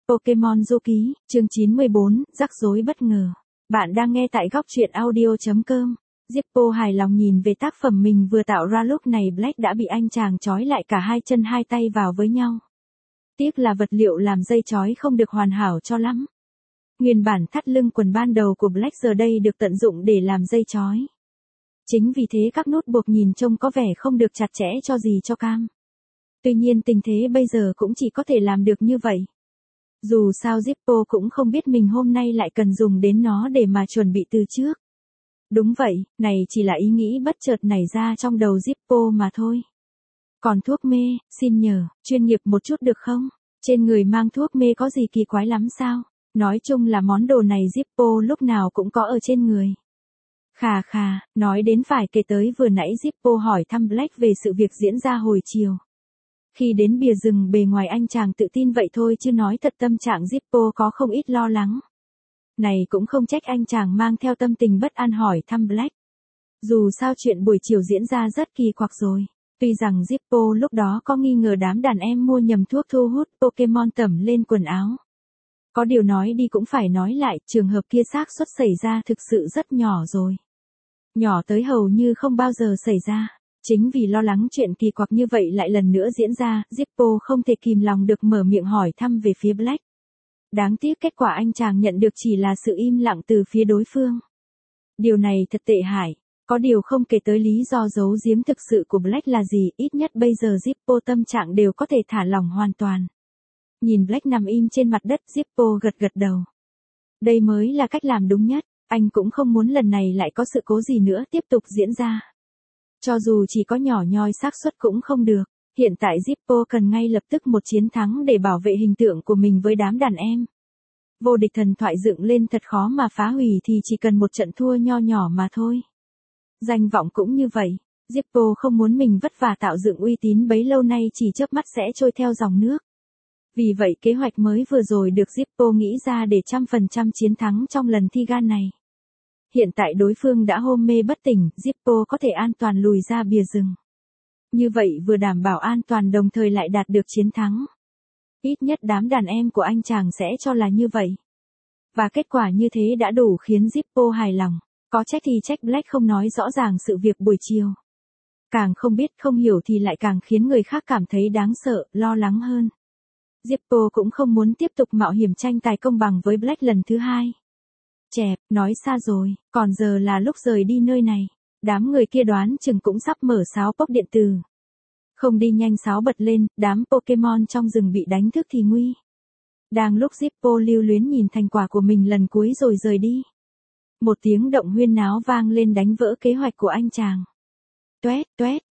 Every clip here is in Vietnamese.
Pokemon Du Ký, chương 94, rắc rối bất ngờ. Bạn đang nghe tại góc truyện audio.com. Zippo hài lòng nhìn về tác phẩm mình vừa tạo ra, lúc này Black đã bị anh chàng trói lại cả hai chân hai tay vào với nhau. Tiếc là vật liệu làm dây trói không được hoàn hảo cho lắm. Nguyên bản thắt lưng quần ban đầu của Black giờ đây được tận dụng để làm dây trói. Chính vì thế các nút buộc nhìn trông có vẻ không được chặt chẽ cho gì cho cam. Tuy nhiên tình thế bây giờ cũng chỉ có thể làm được như vậy. Dù sao Zippo cũng không biết mình hôm nay lại cần dùng đến nó để mà chuẩn bị từ trước. Đúng vậy, này chỉ là ý nghĩ bất chợt nảy ra trong đầu Zippo mà thôi. Còn thuốc mê, xin nhờ, chuyên nghiệp một chút được không? Trên người mang thuốc mê có gì kỳ quái lắm sao? Nói chung là món đồ này Zippo lúc nào cũng có ở trên người. Khà, nói đến phải kể tới vừa nãy Zippo hỏi thăm Black về sự việc diễn ra hồi chiều. Khi đến bìa rừng bề ngoài anh chàng tự tin vậy thôi chứ nói thật tâm trạng Zippo có không ít lo lắng. Này cũng không trách anh chàng mang theo tâm tình bất an hỏi thăm Black. Dù sao chuyện buổi chiều diễn ra rất kỳ quặc rồi. Tuy rằng Zippo lúc đó có nghi ngờ đám đàn em mua nhầm thuốc thu hút Pokemon tẩm lên quần áo. Có điều nói đi cũng phải nói lại, trường hợp kia xác suất xảy ra thực sự rất nhỏ rồi. Nhỏ tới hầu như không bao giờ xảy ra. Chính vì lo lắng chuyện kỳ quặc như vậy lại lần nữa diễn ra, Zippo không thể kìm lòng được mở miệng hỏi thăm về phía Black. Đáng tiếc kết quả anh chàng nhận được chỉ là sự im lặng từ phía đối phương. Điều này thật tệ hại, có điều không kể tới lý do giấu giếm thực sự của Black là gì, ít nhất bây giờ Zippo tâm trạng đều có thể thả lỏng hoàn toàn. Nhìn Black nằm im trên mặt đất, Zippo gật đầu. Đây mới là cách làm đúng nhất, anh cũng không muốn lần này lại có sự cố gì nữa tiếp tục diễn ra. Cho dù chỉ có nhỏ nhoi xác suất cũng không được, hiện tại Zippo cần ngay lập tức một chiến thắng để bảo vệ hình tượng của mình với đám đàn em. Vô địch thần thoại dựng lên thật khó mà phá hủy thì chỉ cần một trận thua nho nhỏ mà thôi. Danh vọng cũng như vậy, Zippo không muốn mình vất vả tạo dựng uy tín bấy lâu nay chỉ chớp mắt sẽ trôi theo dòng nước. Vì vậy kế hoạch mới vừa rồi được Zippo nghĩ ra để 100% chiến thắng trong lần thi gan này. Hiện tại đối phương đã hôn mê bất tỉnh, Zippo có thể an toàn lùi ra bìa rừng. Như vậy vừa đảm bảo an toàn đồng thời lại đạt được chiến thắng. Ít nhất đám đàn em của anh chàng sẽ cho là như vậy. Và kết quả như thế đã đủ khiến Zippo hài lòng. Có trách thì trách Black không nói rõ ràng sự việc buổi chiều. Càng không biết không hiểu thì lại càng khiến người khác cảm thấy đáng sợ, lo lắng hơn. Zippo cũng không muốn tiếp tục mạo hiểm tranh tài công bằng với Black lần thứ hai. Chẹp, nói xa rồi, còn giờ là lúc rời đi nơi này. Đám người kia đoán chừng cũng sắp mở sáo pốc điện tử. Không đi nhanh sáo bật lên, đám Pokemon trong rừng bị đánh thức thì nguy. Đang lúc Zippo lưu luyến nhìn thành quả của mình lần cuối rồi rời đi. Một tiếng động huyên náo vang lên đánh vỡ kế hoạch của anh chàng. Toét,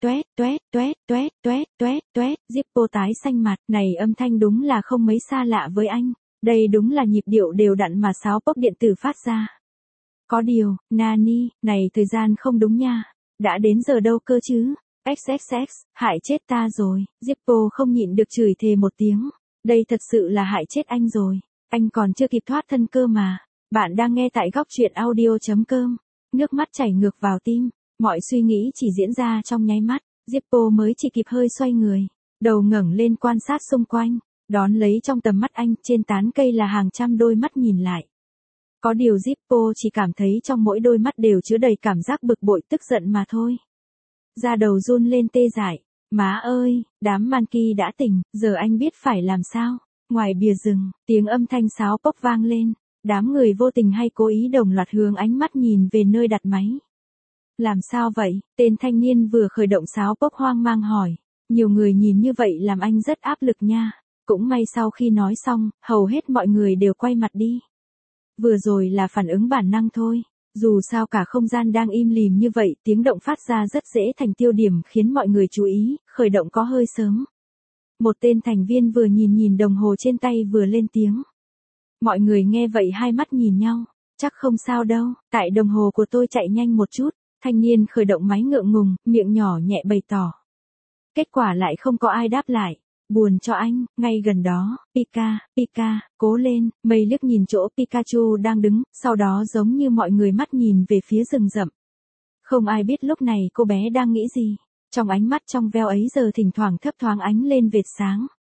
Zippo tái xanh mặt, này âm thanh đúng là không mấy xa lạ với anh. Đây đúng là nhịp điệu đều đặn mà sáo pốc điện tử phát ra. Có điều, Nani, này thời gian không đúng nha. Đã đến giờ đâu cơ chứ? XXX, hại chết ta rồi. Zippo không nhịn được chửi thề một tiếng. Đây thật sự là hại chết anh rồi. Anh còn chưa kịp thoát thân cơ mà. Bạn đang nghe tại góc truyện audio.com. Nước mắt chảy ngược vào tim. Mọi suy nghĩ chỉ diễn ra trong nháy mắt. Zippo mới chỉ kịp hơi xoay người. Đầu ngẩng lên quan sát xung quanh. Đón lấy trong tầm mắt anh, trên tán cây là hàng trăm đôi mắt nhìn lại. Có điều Zippo chỉ cảm thấy trong mỗi đôi mắt đều chứa đầy cảm giác bực bội tức giận mà thôi. Da đầu run lên tê dại. Má ơi, đám Monkey đã tỉnh, giờ anh biết phải làm sao. Ngoài bìa rừng, tiếng âm thanh sáo pốc vang lên. Đám người vô tình hay cố ý đồng loạt hướng ánh mắt nhìn về nơi đặt máy. Làm sao vậy? Tên thanh niên vừa khởi động sáo pốc hoang mang hỏi. Nhiều người nhìn như vậy làm anh rất áp lực nha. Cũng may sau khi nói xong, hầu hết mọi người đều quay mặt đi. Vừa rồi là phản ứng bản năng thôi. Dù sao cả không gian đang im lìm như vậy, tiếng động phát ra rất dễ thành tiêu điểm khiến mọi người chú ý, khởi động có hơi sớm. Một tên thành viên vừa nhìn đồng hồ trên tay vừa lên tiếng. Mọi người nghe vậy hai mắt nhìn nhau. Chắc không sao đâu, tại đồng hồ của tôi chạy nhanh một chút. Thanh niên khởi động máy ngượng ngùng, miệng nhỏ nhẹ bày tỏ. Kết quả lại không có ai đáp lại. Buồn cho anh, ngay gần đó, Pika, cố lên, mây liếc nhìn chỗ Pikachu đang đứng, sau đó giống như mọi người mắt nhìn về phía rừng rậm. Không ai biết lúc này cô bé đang nghĩ gì, trong ánh mắt trong veo ấy giờ thỉnh thoảng thấp thoáng ánh lên vệt sáng.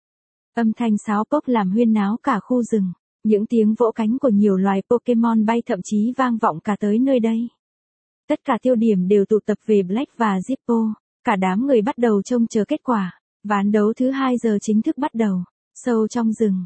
Âm thanh sáo pốc làm huyên náo cả khu rừng. Những tiếng vỗ cánh của nhiều loài Pokemon bay thậm chí vang vọng cả tới nơi đây. Tất cả tiêu điểm đều tụ tập về Black và Zippo. Cả đám người bắt đầu trông chờ kết quả. Ván đấu thứ 2 giờ chính thức bắt đầu. Sâu trong rừng,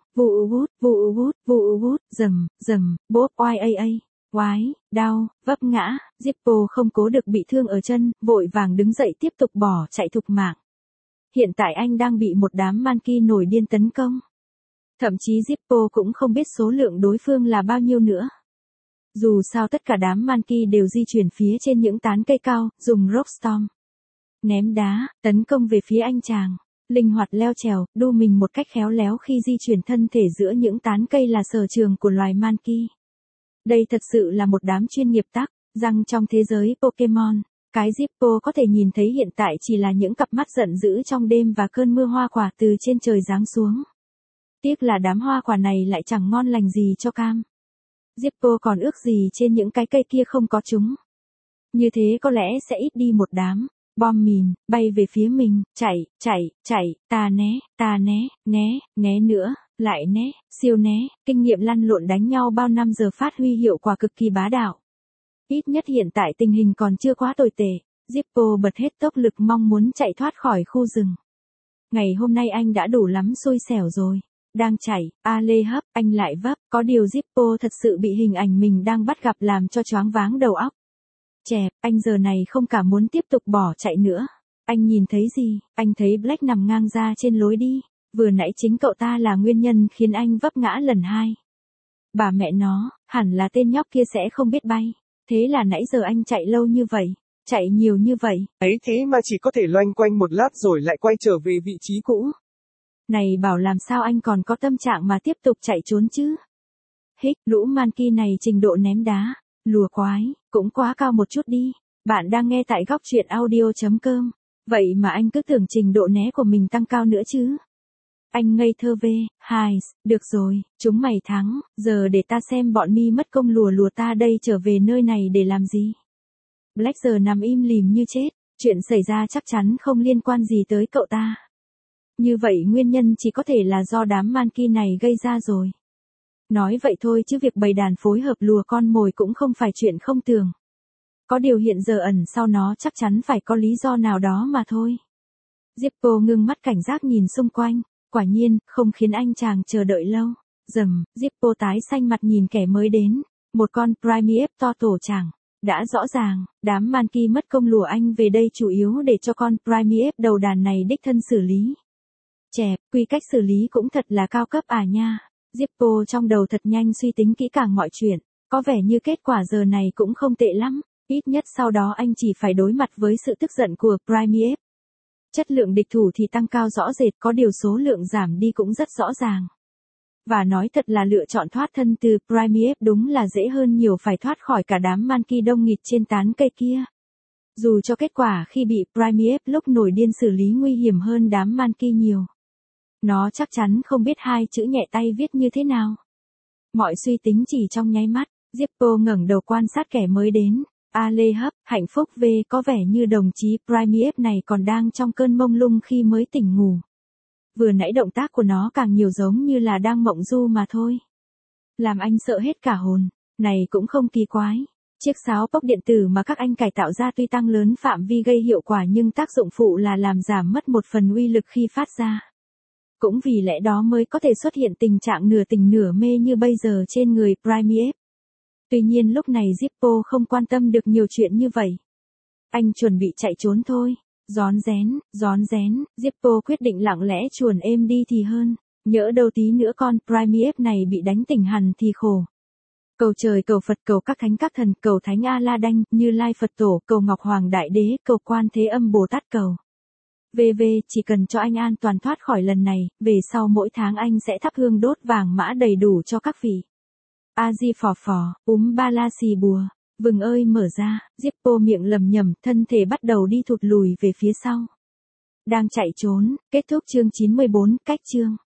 vụ vút, rầm, bốp oai a. Oái, đau, vấp ngã, Zippo không cố được bị thương ở chân, vội vàng đứng dậy tiếp tục bỏ chạy thục mạng. Hiện tại anh đang bị một đám Monkey nổi điên tấn công. Thậm chí Zippo cũng không biết số lượng đối phương là bao nhiêu nữa. Dù sao tất cả đám Monkey đều di chuyển phía trên những tán cây cao, dùng Rock Storm. Ném đá, tấn công về phía anh chàng. Linh hoạt leo trèo, đu mình một cách khéo léo khi di chuyển thân thể giữa những tán cây là sở trường của loài Monkey. Đây thật sự là một đám chuyên nghiệp tắc, răng trong thế giới Pokemon. Cái Zippo có thể nhìn thấy hiện tại chỉ là những cặp mắt giận dữ trong đêm và cơn mưa hoa quả từ trên trời giáng xuống. Tiếc là đám hoa quả này lại chẳng ngon lành gì cho cam. Zippo còn ước gì trên những cái cây kia không có chúng. Như thế có lẽ sẽ ít đi một đám bom mìn, bay về phía mình, chạy, ta né nữa, lại né, siêu né, kinh nghiệm lăn lộn đánh nhau bao năm giờ phát huy hiệu quả cực kỳ bá đạo. Ít nhất hiện tại tình hình còn chưa quá tồi tệ, Zippo bật hết tốc lực mong muốn chạy thoát khỏi khu rừng. Ngày hôm nay anh đã đủ lắm xui xẻo rồi. Đang chạy, lê hấp, anh lại vấp, có điều Zippo thật sự bị hình ảnh mình đang bắt gặp làm cho choáng váng đầu óc. Chẹp, anh giờ này không cả muốn tiếp tục bỏ chạy nữa. Anh nhìn thấy gì? Anh thấy Black nằm ngang ra trên lối đi. Vừa nãy chính cậu ta là nguyên nhân khiến anh vấp ngã lần 2. Bà mẹ nó, hẳn là tên nhóc kia sẽ không biết bay. Thế là nãy giờ anh chạy lâu như vậy, chạy nhiều như vậy. Ấy thế mà chỉ có thể loanh quanh một lát rồi lại quay trở về vị trí cũ. Này bảo làm sao anh còn có tâm trạng mà tiếp tục chạy trốn chứ? Hích, lũ Monkey này trình độ ném đá, lùa quái, cũng quá cao một chút đi. Bạn đang nghe tại góc truyện audio.com. Vậy mà anh cứ tưởng trình độ né của mình tăng cao nữa chứ? Anh ngây thơ về, được rồi, chúng mày thắng, giờ để ta xem bọn mi mất công lùa ta đây trở về nơi này để làm gì. Black giờ nằm im lìm như chết, chuyện xảy ra chắc chắn không liên quan gì tới cậu ta. Như vậy nguyên nhân chỉ có thể là do đám Monkey này gây ra rồi. Nói vậy thôi chứ việc bầy đàn phối hợp lùa con mồi cũng không phải chuyện không tưởng. Có điều hiện giờ ẩn sau nó chắc chắn phải có lý do nào đó mà thôi. Zippo ngưng mắt cảnh giác nhìn xung quanh, quả nhiên, không khiến anh chàng chờ đợi lâu. Zippo tái xanh mặt nhìn kẻ mới đến, một con Primeape to tổ chàng. Đã rõ ràng, đám Monkey mất công lùa anh về đây chủ yếu để cho con Primeape đầu đàn này đích thân xử lý. Chẹp, quy cách xử lý cũng thật là cao cấp à nha. Zippo trong đầu thật nhanh suy tính kỹ càng mọi chuyện, có vẻ như kết quả giờ này cũng không tệ lắm, ít nhất sau đó anh chỉ phải đối mặt với sự tức giận của Primeape. Chất lượng địch thủ thì tăng cao rõ rệt, có điều số lượng giảm đi cũng rất rõ ràng. Và nói thật là lựa chọn thoát thân từ Primeape đúng là dễ hơn nhiều phải thoát khỏi cả đám Monkey đông nghịt trên tán cây kia. Dù cho kết quả khi bị Primeape lúc nổi điên xử lý nguy hiểm hơn đám Monkey nhiều. Nó chắc chắn không biết 2 chữ nhẹ tay viết như thế nào. Mọi suy tính chỉ trong nháy mắt, Zippo ngẩng đầu quan sát kẻ mới đến. Lê hấp, hạnh phúc về có vẻ như đồng chí Primeape này còn đang trong cơn mông lung khi mới tỉnh ngủ. Vừa nãy động tác của nó càng nhiều giống như là đang mộng du mà thôi. Làm anh sợ hết cả hồn, này cũng không kỳ quái. Chiếc sáo pốc điện tử mà các anh cải tạo ra tuy tăng lớn phạm vi gây hiệu quả nhưng tác dụng phụ là làm giảm mất một phần uy lực khi phát ra. Cũng vì lẽ đó mới có thể xuất hiện tình trạng nửa tỉnh nửa mê như bây giờ trên người Primeape. Tuy nhiên lúc này Zippo không quan tâm được nhiều chuyện như vậy. Anh chuẩn bị chạy trốn thôi. Rón rén, Zippo quyết định lặng lẽ chuồn êm đi thì hơn. Nhỡ đâu tí nữa con Primeape này bị đánh tỉnh hẳn thì khổ. Cầu trời cầu Phật cầu các thánh các thần cầu thánh A-la Đanh, Như Lai Phật Tổ, cầu Ngọc Hoàng Đại Đế, cầu Quan Thế Âm Bồ Tát cầu. Chỉ cần cho anh an toàn thoát khỏi lần này, về sau mỗi tháng anh sẽ thắp hương đốt vàng mã đầy đủ cho các vị. A-di phò phò, ba la xì bùa, vừng ơi mở ra, Zippo miệng lầm nhầm, thân thể bắt đầu đi thụt lùi về phía sau. Đang chạy trốn, kết thúc chương 94, cách chương.